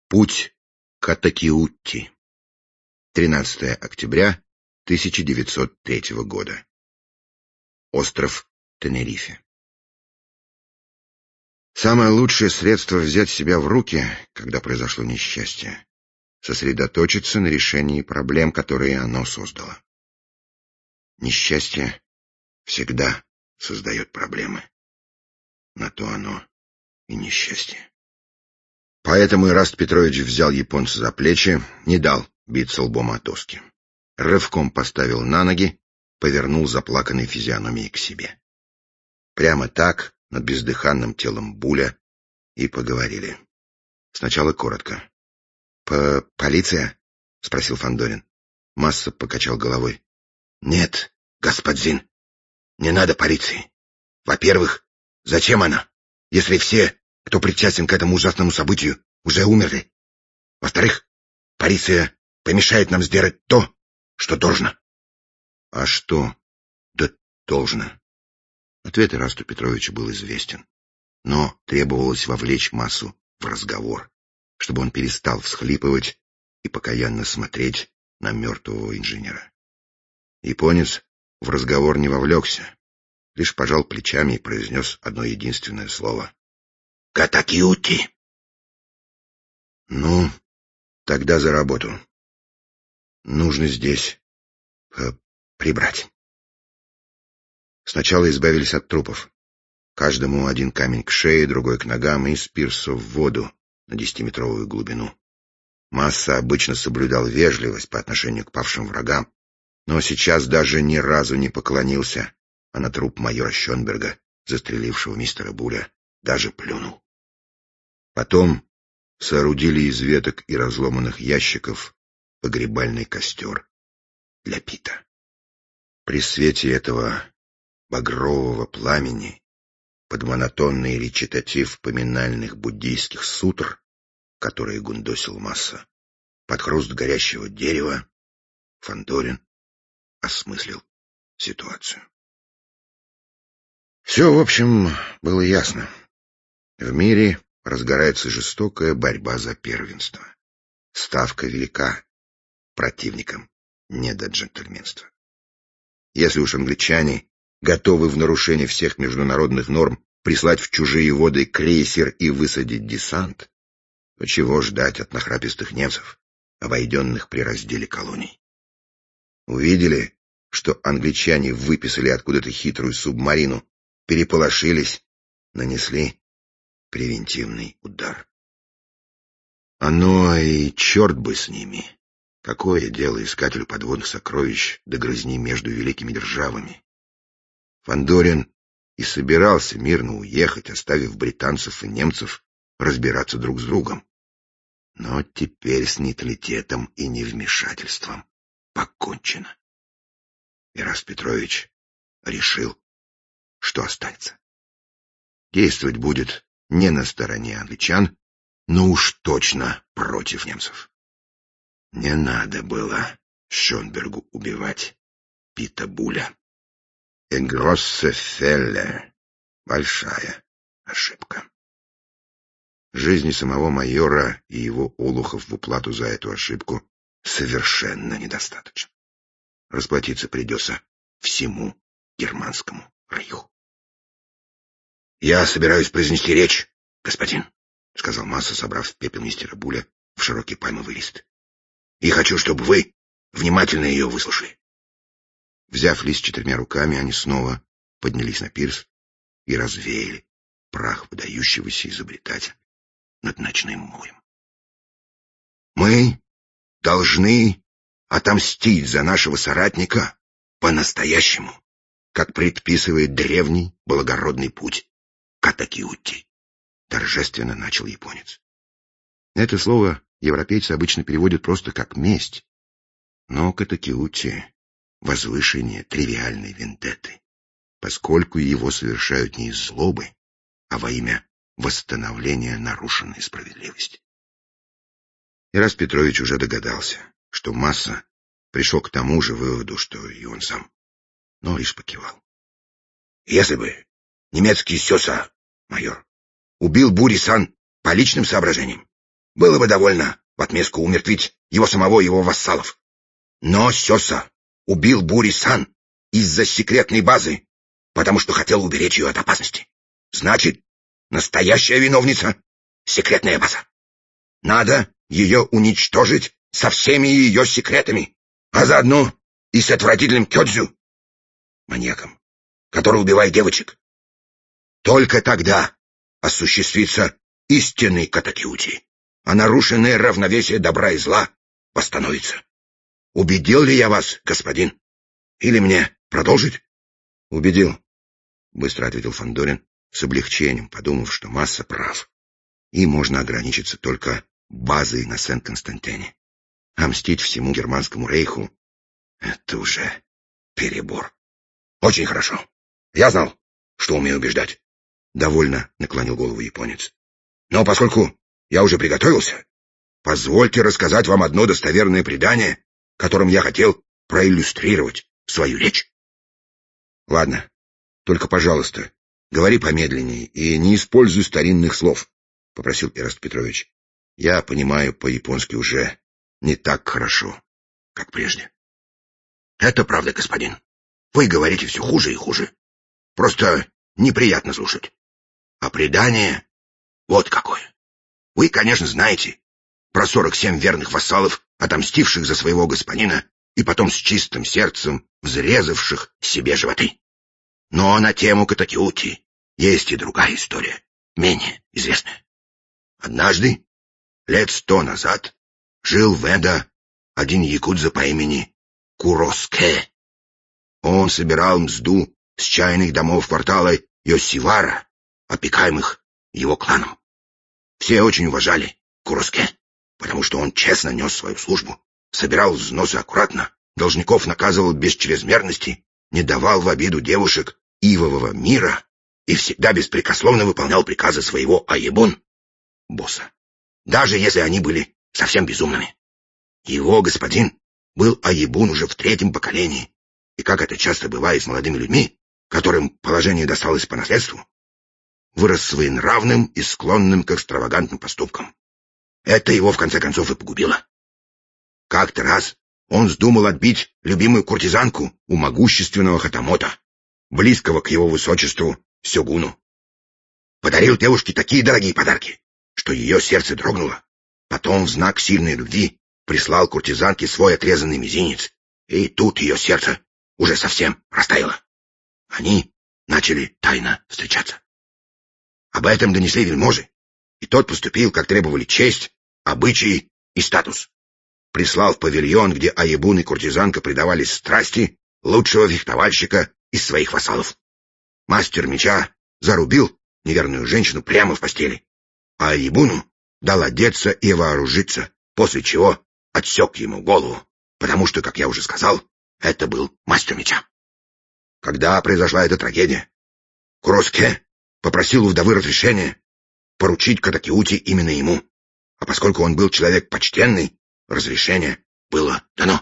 Путь к Атакиутти. 13 октября 1903 года. Остров Тенерифе. Самое лучшее средство взять себя в руки, когда произошло несчастье, сосредоточиться на решении проблем, которые оно создало. Несчастье всегда создает проблемы. На то оно и несчастье. Поэтому Ираст Петрович взял японца за плечи, не дал биться лбом о доски. Рывком поставил на ноги, повернул заплаканной физиономией к себе. Прямо так, над бездыханным телом Буля, и поговорили. Сначала коротко. «Полиция?» — спросил Фандорин. Масса покачал головой. «Нет, господин, не надо полиции. Во-первых, зачем она, если все, кто причастен к этому ужасному событию, уже умерли? Во-вторых, полиция помешает нам сделать то, что должно». «А что?» «Да должно». Ответ Ирасту Петровичу был известен, но требовалось вовлечь Массу в разговор, чтобы он перестал всхлипывать и покаянно смотреть на мертвого инженера. Японец в разговор не вовлекся, лишь пожал плечами и произнес одно единственное слово. «Катакиути!» «Ну, тогда за работу. Нужно здесь прибрать». Сначала избавились от трупов. Каждому один камень к шее, другой к ногам и с пирса в воду на 10-метровую глубину. Масса обычно соблюдал вежливость по отношению к павшим врагам, но сейчас даже ни разу не поклонился, а на труп майора Шёнберга, застрелившего мистера Буля, даже плюнул. Потом соорудили из веток и разломанных ящиков погребальный костер для Пита. При свете этого багрового пламени, под монотонный речитатив поминальных буддийских сутр, которые гундосил Масса, под хруст горящего дерева, Фандорин осмыслил ситуацию. Все, в общем, было ясно. В мире разгорается жестокая борьба за первенство. Ставка велика, противникам не до джентльменства. Если уж англичане готовы в нарушение всех международных норм прислать в чужие воды крейсер и высадить десант, то чего ждать от нахрапистых немцев, обойденных при разделе колоний? Увидели, что англичане выписали откуда-то хитрую субмарину, переполошились, нанесли превентивный удар. Оно и черт бы с ними. Какое дело искателю подводных сокровищ до грызни между великими державами? Фандорин и собирался мирно уехать, оставив британцев и немцев разбираться друг с другом. Но теперь с нейтралитетом и невмешательством покончено. Ираст Петрович решил, что останется. Действовать будет не на стороне англичан, но уж точно против немцев. Не надо было Шёнбергу убивать Пита Буля. Grosse Fehler. Большая ошибка. Жизни самого майора и его олухов в уплату за эту ошибку совершенно недостаточно. Расплатиться придется всему германскому рейху. «Я собираюсь произнести речь, господин», — сказал Масса, собрав пепел мистера Буля в широкий пальмовый лист. «И хочу, чтобы вы внимательно ее выслушали». Взяв лист 4 руками, они снова поднялись на пирс и развеяли прах выдающегося изобретателя над ночным морем. «Мы должны отомстить за нашего соратника по-настоящему, как предписывает древний благородный путь Катакиутти», — торжественно начал японец. Это слово европейцы обычно переводят просто как «месть», но Катакиутти — возвышение тривиальной вендетты, поскольку его совершают не из злобы, а во имя восстановления нарушенной справедливости. Ираст Петрович уже догадался, что Масса пришел к тому же выводу, что и он сам, но лишь покивал. «Если бы немецкий сёса, майор, убил Бури-сан по личным соображениям, было бы довольно в отместку умертвить его самого и его вассалов. Но Сёса убил Бури-сан из-за секретной базы, потому что хотел уберечь ее от опасности. Значит, настоящая виновница — секретная база. Надо ее уничтожить со всеми ее секретами, а заодно и с отвратительным Кёдзю, маньяком, который убивает девочек. Только тогда осуществится истинный катакюти, а нарушенное равновесие добра и зла восстановится. Убедил ли я вас, господин? Или мне продолжить? Убедил, быстро ответил Фандорин с облегчением, подумав, что Масса прав, и можно ограничиться только базой на Сен-Константине. А мстить всему германскому рейху — это уже перебор. Очень хорошо. Я знал, что умею убеждать. Довольно наклонил голову японец. Но поскольку я уже приготовился, позвольте рассказать вам одно достоверное предание, которым я хотел проиллюстрировать свою речь. Ладно, только, пожалуйста, говори помедленнее и не используй старинных слов, — попросил Эраст Петрович. Я понимаю по-японски уже не так хорошо, как прежде. Это правда, господин. Вы говорите все хуже и хуже. Просто неприятно слушать. А предание вот какое. Вы, конечно, знаете про 47 верных вассалов, отомстивших за своего господина и потом с чистым сердцем взрезавших себе животы. Но на тему катакюти есть и другая история, менее известная. Однажды, лет 100 назад, жил в Эдо один якудза по имени Куроске. Он собирал мзду с чайных домов квартала Йосивара, опекаемых его кланом. Все очень уважали Куроске, потому что он честно нес свою службу, собирал взносы аккуратно, должников наказывал без чрезмерности, не давал в обиду девушек ивового мира и всегда беспрекословно выполнял приказы своего Аебун, босса, даже если они были совсем безумными. Его господин был Аебун уже в 3-м поколении, и, как это часто бывает с молодыми людьми, которым положение досталось по наследству, вырос своенравным и склонным к экстравагантным поступкам. Это его, в конце концов, и погубило. Как-то раз он вздумал отбить любимую куртизанку у могущественного хатамота, близкого к его высочеству сёгуну. Подарил девушке такие дорогие подарки, что ее сердце дрогнуло. Потом в знак сильной любви прислал куртизанке свой отрезанный мизинец, и тут ее сердце уже совсем растаяло. Они начали тайно встречаться. Об этом донесли вельможи, и тот поступил, как требовали честь, обычаи и статус. Прислал в павильон, где Аебун и куртизанка предавались страсти, лучшего фехтовальщика из своих вассалов. Мастер меча зарубил неверную женщину прямо в постели, а Аебуну дал одеться и вооружиться, после чего отсек ему голову, потому что, как я уже сказал, это был мастер меча. Когда произошла эта трагедия, Куроске попросил у вдовы разрешения поручить катакюти именно ему, а поскольку он был человек почтенный, разрешение было дано.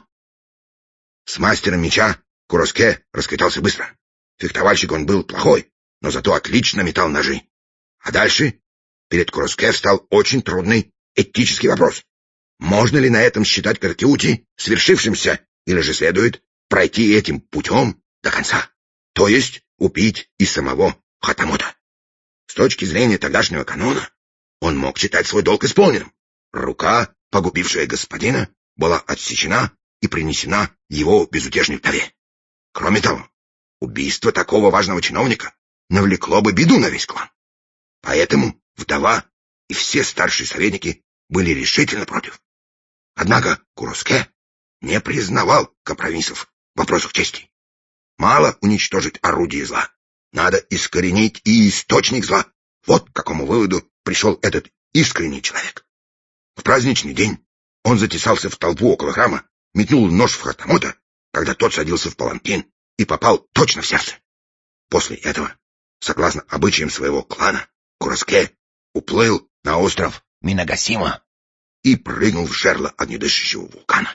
С мастером меча Куроске расквитался быстро. Фехтовальщик он был плохой, но зато отлично метал ножи. А дальше перед Куроске встал очень трудный этический вопрос. Можно ли на этом считать катакюти свершившимся, или же следует пройти этим путем до конца, то есть убить и самого хатамота? С точки зрения тогдашнего канона, он мог считать свой долг исполненным. Рука, погубившая господина, была отсечена и принесена его безутешной вдове. Кроме того, убийство такого важного чиновника навлекло бы беду на весь клан. Поэтому вдова и все старшие советники были решительно против. Однако Куроске не признавал компромиссов в вопросах чести. Мало уничтожить орудие зла. Надо искоренить и источник зла. Вот к какому выводу пришел этот искренний человек. В праздничный день он затесался в толпу около храма, метнул нож в хатамота, когда тот садился в паланкин, и попал точно в сердце. После этого, согласно обычаям своего клана, Куроске уплыл на остров Минагасима и прыгнул в жерло огнедышащего вулкана.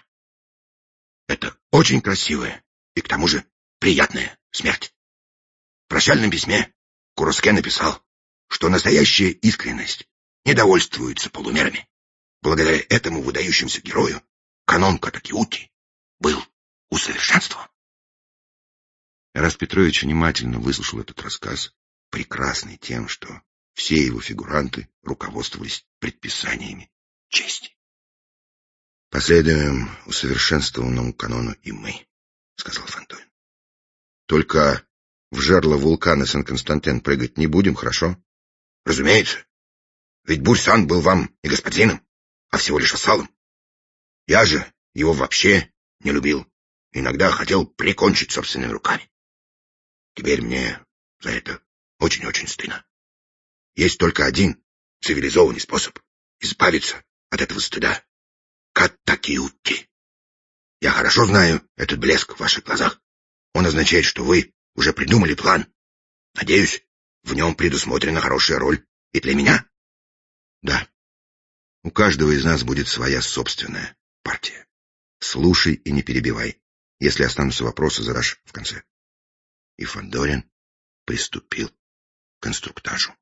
Это очень красивая и, к тому же, приятная смерть. В прощальном письме Куроске написал, что настоящая искренность не довольствуется полумерами. благодаря этому выдающемуся герою канон Катакиути был усовершенствован. Эраст Петрович внимательно выслушал этот рассказ, прекрасный тем, что все его фигуранты руководствовались предписаниями чести. «Последуем усовершенствованному канону и мы», — сказал Фандорин. «Только в жерло вулкана Сен-Константин прыгать не будем, хорошо?» «Разумеется. Ведь Бурь-сан был вам не господином, а всего лишь вассалом. Я же его вообще не любил. Иногда хотел прикончить собственными руками. Теперь мне за это очень-очень стыдно. Есть только один цивилизованный способ избавиться от этого стыда. Катакиути. Я хорошо знаю этот блеск в ваших глазах. Он означает, что вы уже придумали план. Надеюсь, в нем предусмотрена хорошая роль и для меня. Да. У каждого из нас будет своя собственная партия. Слушай и не перебивай. Если останутся вопросы, задашь в конце. И Фандорин приступил к инструктажу.